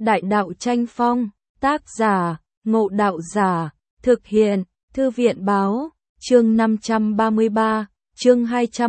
Đại đạo tranh phong, tác giả, Ngộ Đạo Giả, thực hiện, Thư viện báo, chương 533, chương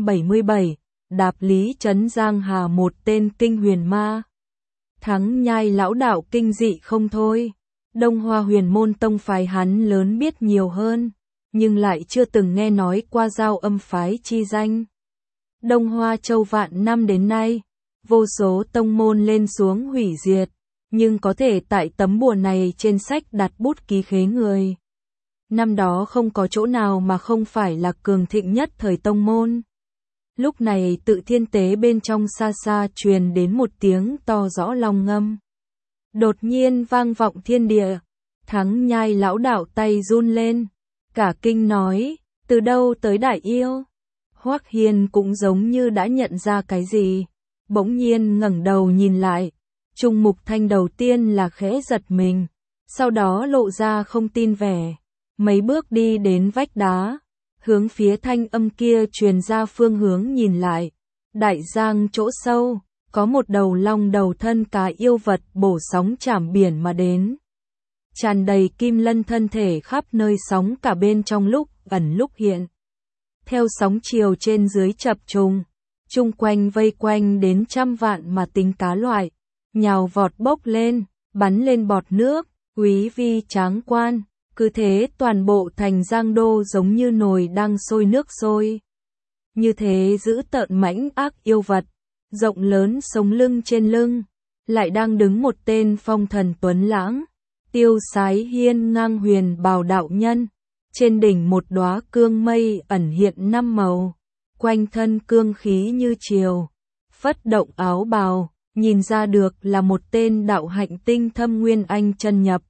277, đạp Lý Trấn Giang Hà một tên kinh huyền ma. Thắng Nhai lão đạo kinh dị không thôi, Đông Hoa Huyền Môn tông phái hắn lớn biết nhiều hơn, nhưng lại chưa từng nghe nói qua Giao Âm phái chi danh. Đông Hoa Châu vạn năm đến nay, vô số tông môn lên xuống hủy diệt, nhưng có thể tại tấm bùa này trên sách đặt bút ký khế người. Năm đó không có chỗ nào mà không phải là cường thịnh nhất thời tông môn. Lúc này Tự Thiên Tế bên trong xa xa truyền đến một tiếng to rõ long ngâm. Đột nhiên vang vọng thiên địa, Thắng Nhai lão đạo tay run lên, cả kinh nói, từ đâu tới đại yêu? Hoắc Hiên cũng giống như đã nhận ra cái gì, bỗng nhiên ngẩng đầu nhìn lại. Trung Mục Thanh đầu tiên là khẽ giật mình, sau đó lộ ra không tin vẻ, mấy bước đi đến vách đá, hướng phía thanh âm kia truyền ra phương hướng nhìn lại. Đại giang chỗ sâu, có một đầu long đầu thân cá yêu vật bổ sóng chảm biển mà đến. Tràn đầy kim lân thân thể khắp nơi sóng cả bên trong lúc ẩn lúc hiện. Theo sóng chiều trên dưới chập trùng, chung quanh vây quanh đến trăm vạn mà tính cá loại. Nhào vọt bốc lên, bắn lên bọt nước, quý vi tráng quan, cứ thế toàn bộ thành Giang Đô giống như nồi đang sôi nước sôi. Như thế giữ tợn mãnh ác yêu vật, rộng lớn sống lưng trên lưng, lại đang đứng một tên phong thần tuấn lãng, tiêu sái hiên ngang huyền bào đạo nhân, trên đỉnh một đóa cương mây ẩn hiện năm màu, quanh thân cương khí như triều, phất động áo bào. Nhìn ra được là một tên đạo hạnh tinh thâm nguyên anh chân nhập.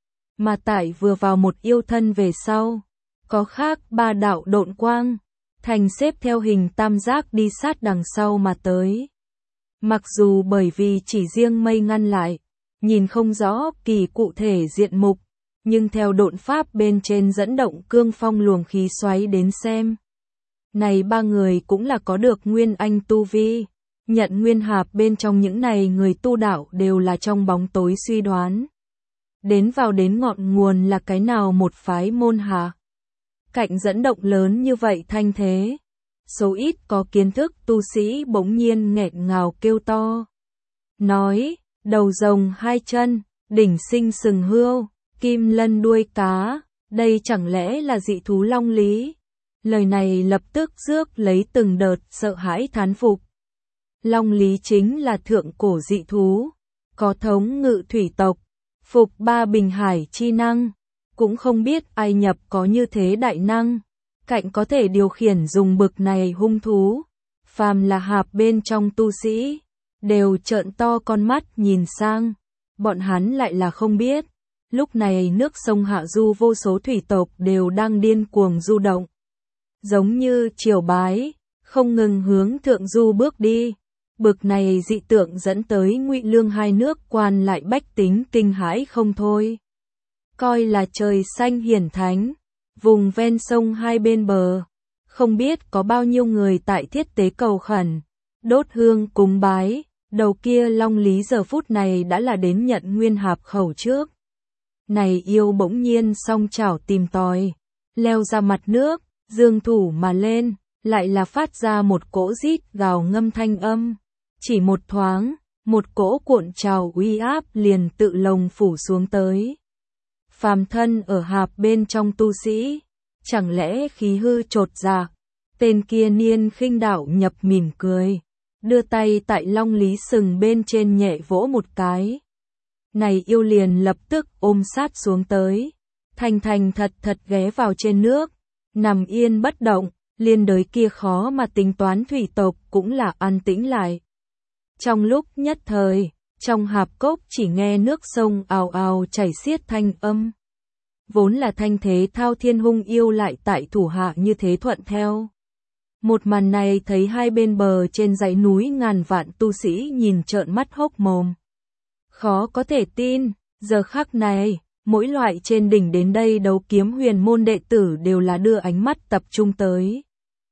Mà tại vừa vào một yêu thân về sau, có khác ba đạo độn quang, thành xếp theo hình tam giác đi sát đằng sau mà tới. Mặc dù bởi vì chỉ riêng mây ngăn lại, nhìn không rõ kỳ cụ thể diện mục, nhưng theo độn pháp bên trên dẫn động cương phong luồng khí xoáy đến xem. Này ba người cũng là có được nguyên anh tu vi. Nhận nguyên hạp bên trong những này người tu đạo đều là trong bóng tối suy đoán. Đến vào đến ngọn nguồn là cái nào một phái môn hạ. Cạnh dẫn động lớn như vậy thanh thế. Số ít có kiến thức tu sĩ bỗng nhiên nghẹn ngào kêu to. Nói, đầu rồng hai chân, đỉnh sinh sừng hươu, kim lân đuôi cá, đây chẳng lẽ là dị thú Long Lý? Lời này lập tức rước lấy từng đợt sợ hãi thán phục. Long Lý chính là thượng cổ dị thú, có thống ngự thủy tộc, phục ba bình hải chi năng, cũng không biết ai nhập có như thế đại năng, cạnh có thể điều khiển dùng bực này hung thú, phàm là hạp bên trong tu sĩ, đều trợn to con mắt nhìn sang, bọn hắn lại là không biết, lúc này nước sông hạ du vô số thủy tộc đều đang điên cuồng du động, giống như triều bái, không ngừng hướng thượng du bước đi. Bực này dị tượng dẫn tới Ngụy Lương hai nước quan lại bách tính kinh hãi không thôi. Coi là trời xanh hiển thánh, vùng ven sông hai bên bờ, không biết có bao nhiêu người tại thiết tế cầu khẩn, đốt hương cúng bái, đầu kia Long Lý giờ phút này đã là đến nhận nguyên hạp khẩu trước. Này yêu bỗng nhiên song chảo tìm tòi, leo ra mặt nước, dương thủ mà lên, lại là phát ra một cỗ rít gào ngâm thanh âm. Chỉ một thoáng, một cỗ cuộn trào uy áp liền tự lồng phủ xuống tới. Phàm thân ở hạp bên trong tu sĩ, chẳng lẽ khí hư chột dạ, tên kia niên khinh đạo nhập mỉm cười, đưa tay tại Long Lý sừng bên trên nhẹ vỗ một cái. Này yêu liền lập tức ôm sát xuống tới, thành thật ghé vào trên nước, nằm yên bất động, liên đới kia khó mà tính toán thủy tộc cũng là an tĩnh lại. Trong lúc nhất thời, trong hạp cốc chỉ nghe nước sông ào ào chảy xiết thanh âm. Vốn là thanh thế thao thiên hung yêu lại tại thủ hạ như thế thuận theo. Một màn này thấy hai bên bờ trên dãy núi ngàn vạn tu sĩ nhìn trợn mắt hốc mồm. Khó có thể tin, giờ khắc này, mỗi loại trên đỉnh đến đây đấu kiếm huyền môn đệ tử đều là đưa ánh mắt tập trung tới.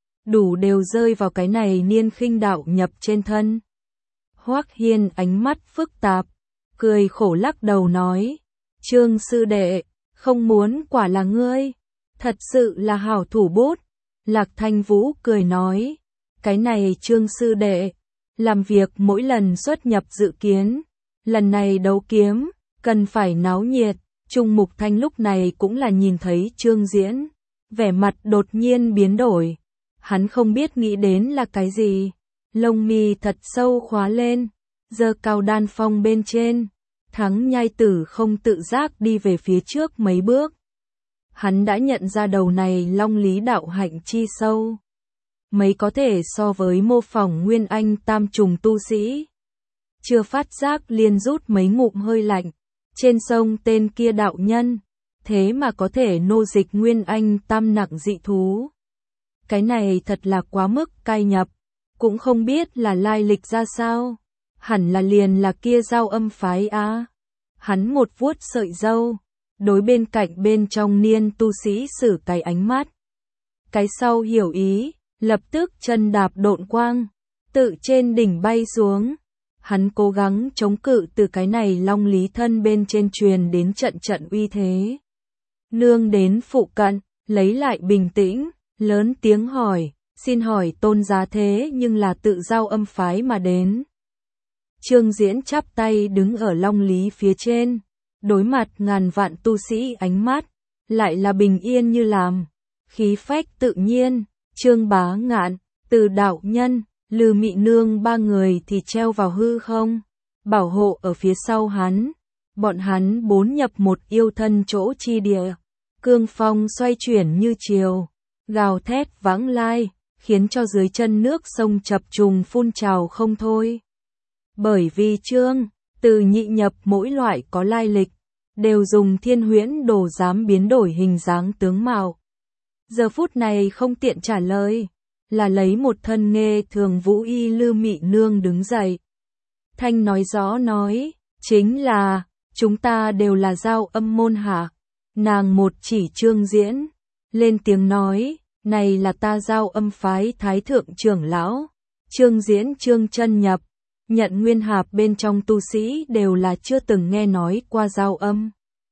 Đủ đều rơi vào cái này niên khinh đạo nhập trên thân. Hoắc Hiên ánh mắt phức tạp, cười khổ lắc đầu nói, Trương sư đệ, không muốn quả là ngươi, thật sự là hảo thủ bút. Lạc Thanh Vũ cười nói, cái này Trương sư đệ, làm việc mỗi lần xuất nhập dự kiến, lần này đấu kiếm, cần phải náo nhiệt. Trung Mục Thanh lúc này cũng là nhìn thấy Trương Diễn, vẻ mặt đột nhiên biến đổi, hắn không biết nghĩ đến là cái gì, lông mi thật sâu khóa lên, giơ cao đan phong bên trên, Thắng Nhai Tử không tự giác đi về phía trước mấy bước. Hắn đã nhận ra đầu này long lý đạo hạnh chi sâu, mấy có thể so với mô phỏng Nguyên Anh tam trùng tu sĩ. Chưa phát giác liền rút mấy ngụm hơi lạnh, trên sông tên kia đạo nhân, thế mà có thể nô dịch Nguyên Anh tam nặng dị thú. Cái này thật là quá mức cay nhập, cũng không biết là lai lịch ra sao, hẳn là liền là kia Giao Âm phái á. Hắn một vuốt sợi râu, đối bên cạnh bên trong niên tu sĩ sử cái ánh mắt. Cái sau hiểu ý, lập tức chân đạp độn quang, tự trên đỉnh bay xuống. Hắn cố gắng chống cự từ cái này long lý thân bên trên truyền đến trận trận uy thế. Nương đến phụ cận, lấy lại bình tĩnh, lớn tiếng hỏi, xin hỏi tôn giá thế nhưng là tự Giao Âm phái mà đến. Trương Diễn chắp tay đứng ở long lý phía trên, đối mặt ngàn vạn tu sĩ ánh mắt, lại là bình yên như làm, khí phách tự nhiên. Trương Bá Ngạn, Từ đạo nhân, Lư Mị Nương ba người thì treo vào hư không, bảo hộ ở phía sau hắn. Bọn hắn bốn nhập một yêu thân chỗ chi địa, cương phong xoay chuyển như chiều, gào thét vãng lai, khiến cho dưới chân nước sông chập trùng phun trào không thôi. Bởi vì Trương, Từ nhị nhập mỗi loại có lai lịch, đều dùng Thiên Huyễn Đồ dám biến đổi hình dáng tướng mạo. Giờ phút này không tiện trả lời, là lấy một thân nghê thường vũ y Lư Mị Nương đứng dậy. Thanh nói rõ nói, chính là, chúng ta đều là Giao Âm môn hạ. Nàng một chỉ Trương Diễn, lên tiếng nói, này là ta Giao Âm phái thái thượng trưởng lão. Trương Diễn Trương chân nhập, nhận nguyên hạp bên trong tu sĩ đều là chưa từng nghe nói qua Giao Âm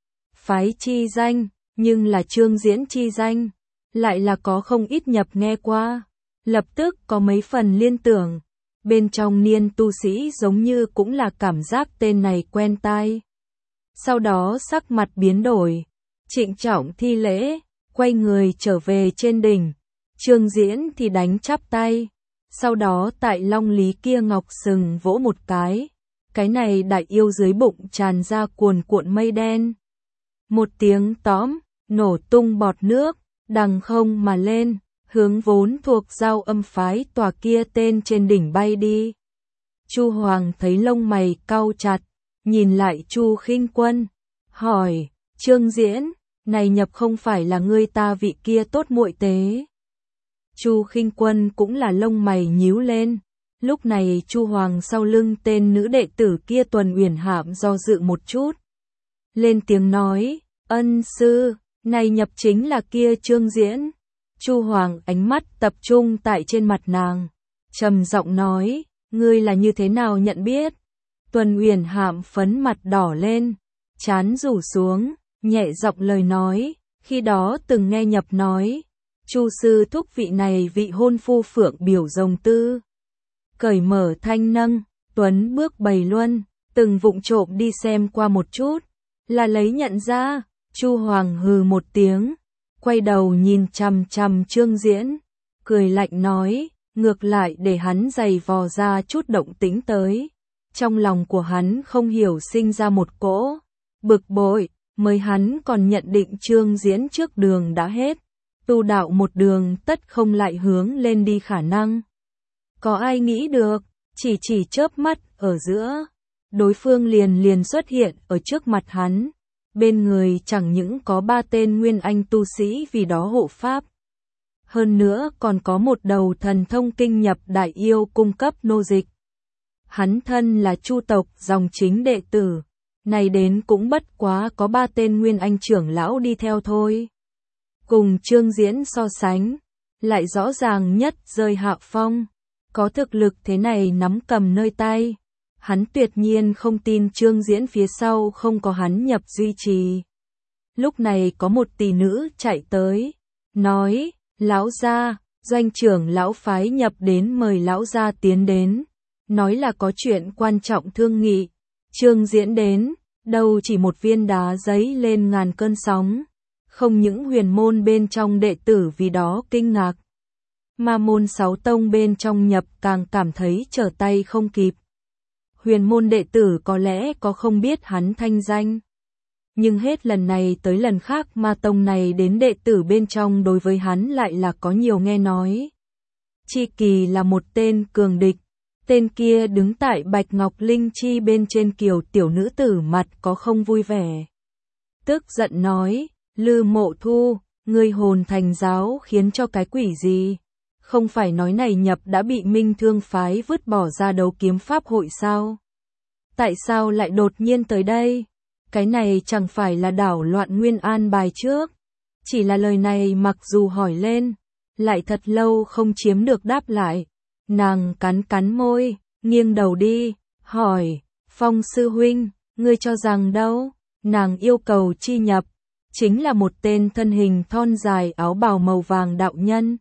phái chi danh, nhưng là Trương Diễn chi danh, lại là có không ít nhập nghe qua. Lập tức có mấy phần liên tưởng, bên trong niên tu sĩ giống như cũng là cảm giác tên này quen tai. Sau đó sắc mặt biến đổi, trịnh trọng thi lễ, quay người trở về trên đỉnh. Trương Diễn thì đánh chắp tay, sau đó tại long lý kia ngọc sừng vỗ một cái này đại yêu dưới bụng tràn ra cuồn cuộn mây đen. Một tiếng tóm, nổ tung bọt nước, đằng không mà lên, hướng vốn thuộc Giao Âm phái tòa kia tên trên đỉnh bay đi. Chu Hoàng thấy lông mày cau chặt, nhìn lại Chu Khinh Quân, hỏi, Trương Diễn, này nhập không phải là ngươi ta vị kia tốt muội tế. Chu Khinh Quân cũng là lông mày nhíu lên, lúc này Chu Hoàng sau lưng tên nữ đệ tử kia Tuần Uyển Hạm do dự một chút. Lên tiếng nói, ân sư, này nhập chính là kia Trương Diễn. Chu Hoàng ánh mắt tập trung tại trên mặt nàng, trầm giọng nói, ngươi là như thế nào nhận biết? Tuần Uyển Hạm phấn mặt đỏ lên, trán rủ xuống, nhẹ giọng lời nói, khi đó từng nghe nhập nói, Chu sư thúc vị này vị hôn phu Phượng biểu rồng tư. Cởi mở thanh nâng, Tuấn bước bày luân, từng vụng trộm đi xem qua một chút, là lấy nhận ra. Chu Hoàng hừ một tiếng, quay đầu nhìn chằm chằm Trương Diễn, cười lạnh nói, ngược lại để hắn giày vò ra chút động tĩnh tới. Trong lòng của hắn không hiểu sinh ra một cỗ bực bội, mới hắn còn nhận định Trương Diễn trước đường đã hết, tu đạo một đường tất không lại hướng lên đi khả năng. Có ai nghĩ được, chỉ chớp mắt ở giữa, đối phương liền xuất hiện ở trước mặt hắn. Bên người chẳng những có 3 tên nguyên anh tu sĩ vì đó hộ pháp. Hơn nữa còn có một đầu thần thông kinh nhập đại yêu cung cấp nô dịch. Hắn thân là Chu tộc dòng chính đệ tử, này đến cũng bất quá có 3 tên nguyên anh trưởng lão đi theo thôi. Cùng Trương Diễn so sánh, lại rõ ràng nhất rơi hạ phong, có thực lực thế này nắm cầm nơi tay, hắn tuyệt nhiên không tin Trương Diễn phía sau không có hắn nhập duy trì. Lúc này có một tỷ nữ chạy tới, nói, lão gia, doanh trưởng lão phái nhập đến mời lão gia tiến đến, nói là có chuyện quan trọng thương nghị. Trương Diễn đến, đâu chỉ một viên đá giấy lên ngàn cơn sóng, không những huyền môn bên trong đệ tử vì đó kinh ngạc, mà môn 6 tông bên trong nhập càng cảm thấy trở tay không kịp. Huyền môn đệ tử có lẽ có không biết hắn thanh danh, nhưng hết lần này tới lần khác ma tông này đến đệ tử bên trong đối với hắn lại là có nhiều nghe nói. Chi kỳ là một tên cường địch, tên kia đứng tại Bạch Ngọc Linh Chi bên trên kiều tiểu nữ tử mặt có không vui vẻ. Tức giận nói, Lư Mộ Thu, ngươi hồn thành giáo khiến cho cái quỷ gì? Không phải nói này nhập đã bị Minh Thương phái vứt bỏ ra đấu kiếm pháp hội sao? Tại sao lại đột nhiên tới đây? Cái này chẳng phải là đảo loạn nguyên an bài trước. Chỉ là lời này mặc dù hỏi lên, lại thật lâu không chiếm được đáp lại. Nàng cắn cắn môi, nghiêng đầu đi, hỏi, Phong sư huynh, ngươi cho rằng đâu? Nàng yêu cầu chi nhập, chính là một tên thân hình thon dài áo bào màu vàng đạo nhân.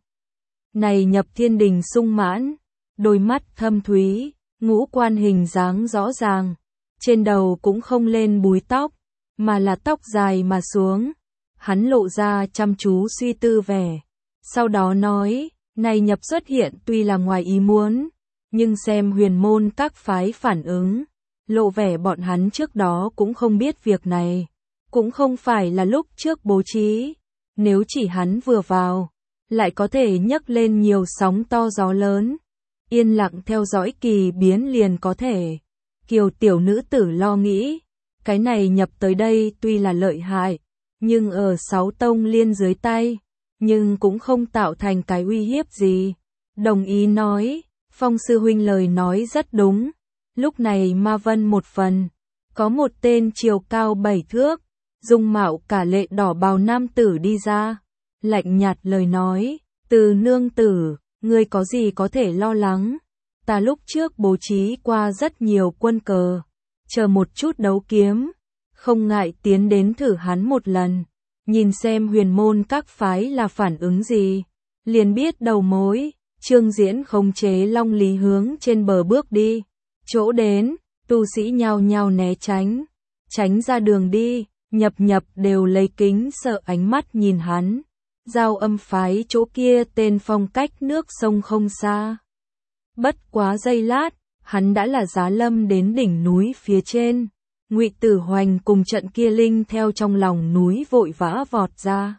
Này nhập thiên đình sung mãn, đôi mắt thâm thúy, ngũ quan hình dáng rõ ràng, trên đầu cũng không lên búi tóc, mà là tóc dài mà xuống. Hắn lộ ra chăm chú suy tư vẻ, sau đó nói, này nhập xuất hiện tuy là ngoài ý muốn, nhưng xem huyền môn các phái phản ứng, lộ vẻ bọn hắn trước đó cũng không biết việc này, cũng không phải là lúc trước bố trí, nếu chỉ hắn vừa vào, lại có thể nhấc lên nhiều sóng to gió lớn, yên lặng theo dõi kỳ biến liền có thể. Kiều tiểu nữ tử lo nghĩ, cái này nhập tới đây tuy là lợi hại, nhưng ở 6 tông liên dưới tay, nhưng cũng không tạo thành cái uy hiếp gì. Đồng ý nói, Phong sư huynh lời nói rất đúng. Lúc này Ma Vân một phần, có một tên chiều cao 7 thước, dung mạo cả lệ đỏ bào nam tử đi ra, lạnh nhạt lời nói, Từ nương tử, ngươi có gì có thể lo lắng? Ta lúc trước bố trí qua rất nhiều quân cờ, chờ một chút đấu kiếm, không ngại tiến đến thử hắn một lần, nhìn xem huyền môn các phái là phản ứng gì, liền biết đầu mối. Trương Diễn khống chế Long Lý hướng trên bờ bước đi, chỗ đến, tu sĩ nhao nhao né tránh, tránh ra đường đi, nhập đều lấy kính sợ ánh mắt nhìn hắn. Giao Âm phái chỗ kia tên phong cách nước sông không xa. Bất quá giây lát, hắn đã là giá lâm đến đỉnh núi phía trên. Ngụy Tử Hoành cùng trận kia linh theo trong lòng núi vội vã vọt ra.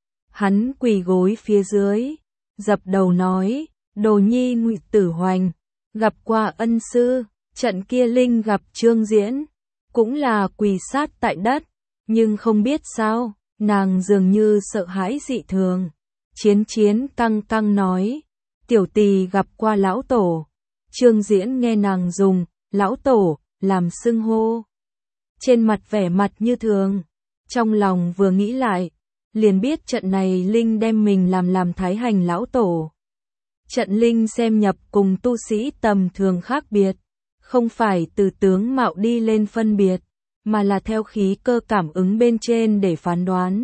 Hắn quỳ gối phía dưới, dập đầu nói, đồ nhi Ngụy Tử Hoành, gặp qua ân sư. Trận kia linh gặp Trương Diễn, cũng là quỳ sát tại đất, nhưng không biết sao, nàng dường như sợ hãi dị thường. Chiến căng nói, tiểu tỳ gặp qua lão tổ. Trương Diễn nghe nàng dùng lão tổ làm xưng hô, trên mặt vẻ mặt như thường, trong lòng vừa nghĩ lại, liền biết trận này linh đem mình làm thái hành lão tổ. Trận linh xem nhập cùng tu sĩ tầm thường khác biệt, không phải từ tướng mạo đi lên phân biệt, mà là theo khí cơ cảm ứng bên trên để phán đoán.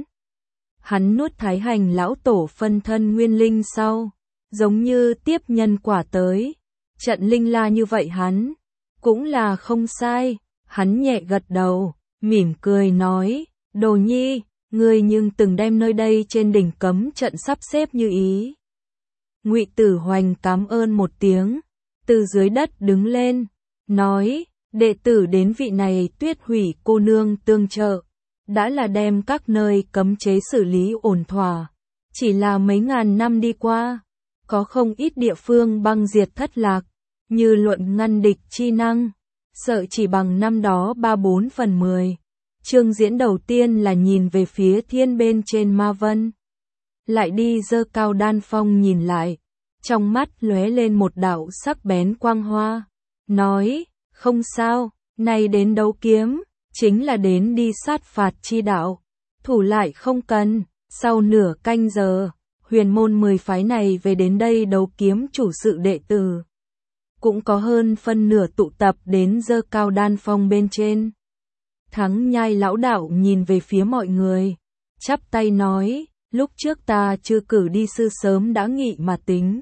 Hắn nuốt thái hành lão tổ phân thân nguyên linh sau, giống như tiếp nhân quả tới. Trận linh la như vậy hắn, cũng là không sai. Hắn nhẹ gật đầu, mỉm cười nói, đồ nhi, ngươi nhưng từng đem nơi đây trên đỉnh cấm trận sắp xếp như ý. Ngụy Tử Hoành cảm ơn một tiếng, từ dưới đất đứng lên, nói, đệ tử đến vị này Tuyết Hủy cô nương tương trợ, đã là đem các nơi cấm chế xử lý ổn thỏa. Chỉ là mấy ngàn năm đi qua, có không ít địa phương băng diệt thất lạc, như luận ngăn địch chi năng, sợ chỉ bằng năm đó 3/4/10. Trương Diễn đầu tiên là nhìn về phía thiên bên trên Ma Vân, lại đi giơ cao đan phong nhìn lại, trong mắt lóe lên một đạo sắc bén quang hoa, nói, không sao, này đến đấu kiếm, chính là đến đi sát phạt chi đạo, thủ lại không cần. Sau nửa canh giờ, huyền môn 10 phái này về đến đây đấu kiếm chủ sự đệ tử. cũng có hơn phân nửa tụ tập đến giơ cao đan phong bên trên. Thắng Nhai lão đạo nhìn về phía mọi người, chắp tay nói, lúc trước ta chưa cử đi sư sớm đã nghị mà tính.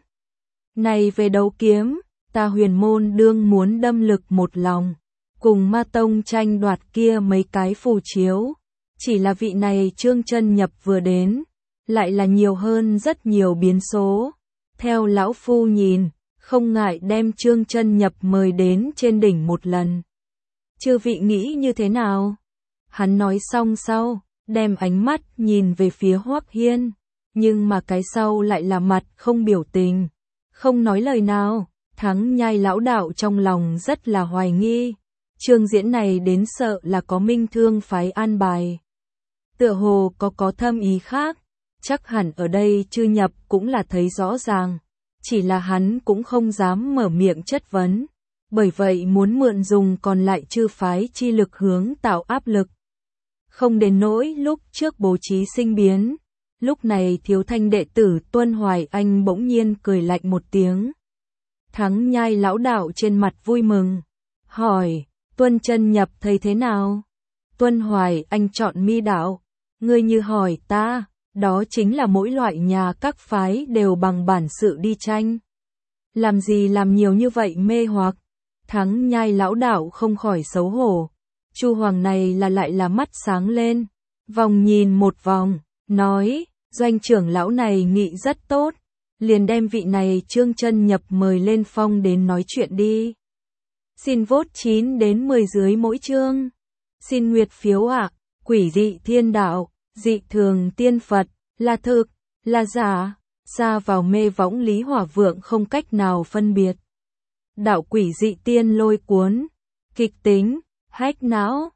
Này về đấu kiếm, ta Huyền Môn đương muốn đâm lực một lòng, cùng Ma Tông tranh đoạt kia mấy cái phù chiếu. Chỉ là vị này Trương Chân Nhập vừa đến, lại là nhiều hơn rất nhiều biến số. Theo lão phu nhìn, không ngại đem Trương Chân Nhập mời đến trên đỉnh một lần. Chư vị nghĩ như thế nào? Hắn nói xong sau, đem ánh mắt nhìn về phía Hoắc Hiên, nhưng mà cái sau lại là mặt không biểu tình, không nói lời nào. Thắng Nhai lão đạo trong lòng rất là hoài nghi, Trương Diễn này đến sợ là có Minh Thương phái an bài. Tựa hồ có thâm ý khác, chắc hẳn ở đây Chư Nhập cũng là thấy rõ ràng, chỉ là hắn cũng không dám mở miệng chất vấn, bởi vậy muốn mượn dùng còn lại Chư phái chi lực hướng tạo áp lực. Không đến nỗi lúc trước bố trí sinh biến, lúc này thiếu thanh đệ tử Tuân Hoài Anh bỗng nhiên cười lạnh một tiếng. Thắng Nhai lão đạo trên mặt vui mừng, hỏi, Tuân Chân Nhập thấy thế nào? Tuân Hoài Anh chọn mi đạo, ngươi như hỏi ta, đó chính là mỗi loại nhà các phái đều bằng bản sự đi tranh. Làm gì làm nhiều như vậy mê hoặc? Thắng Nhai lão đạo không khỏi xấu hổ. Chu Hoàng này lại là mắt sáng lên, vòng nhìn một vòng, nói, doanh trưởng lão này nghị rất tốt, liền đem vị này Trương Chân Nhập mời lên phong đến nói chuyện đi. Xin vote 9 đến 10 dưới mỗi chương. Xin nguyệt phiếu ạ. Quỷ dị thiên đạo, dị thường tiên Phật, là thực, là giả, xa vào mê võng Lý Hỏa Vượng không cách nào phân biệt. Đạo quỷ dị tiên lôi cuốn, kịch tính, hách não,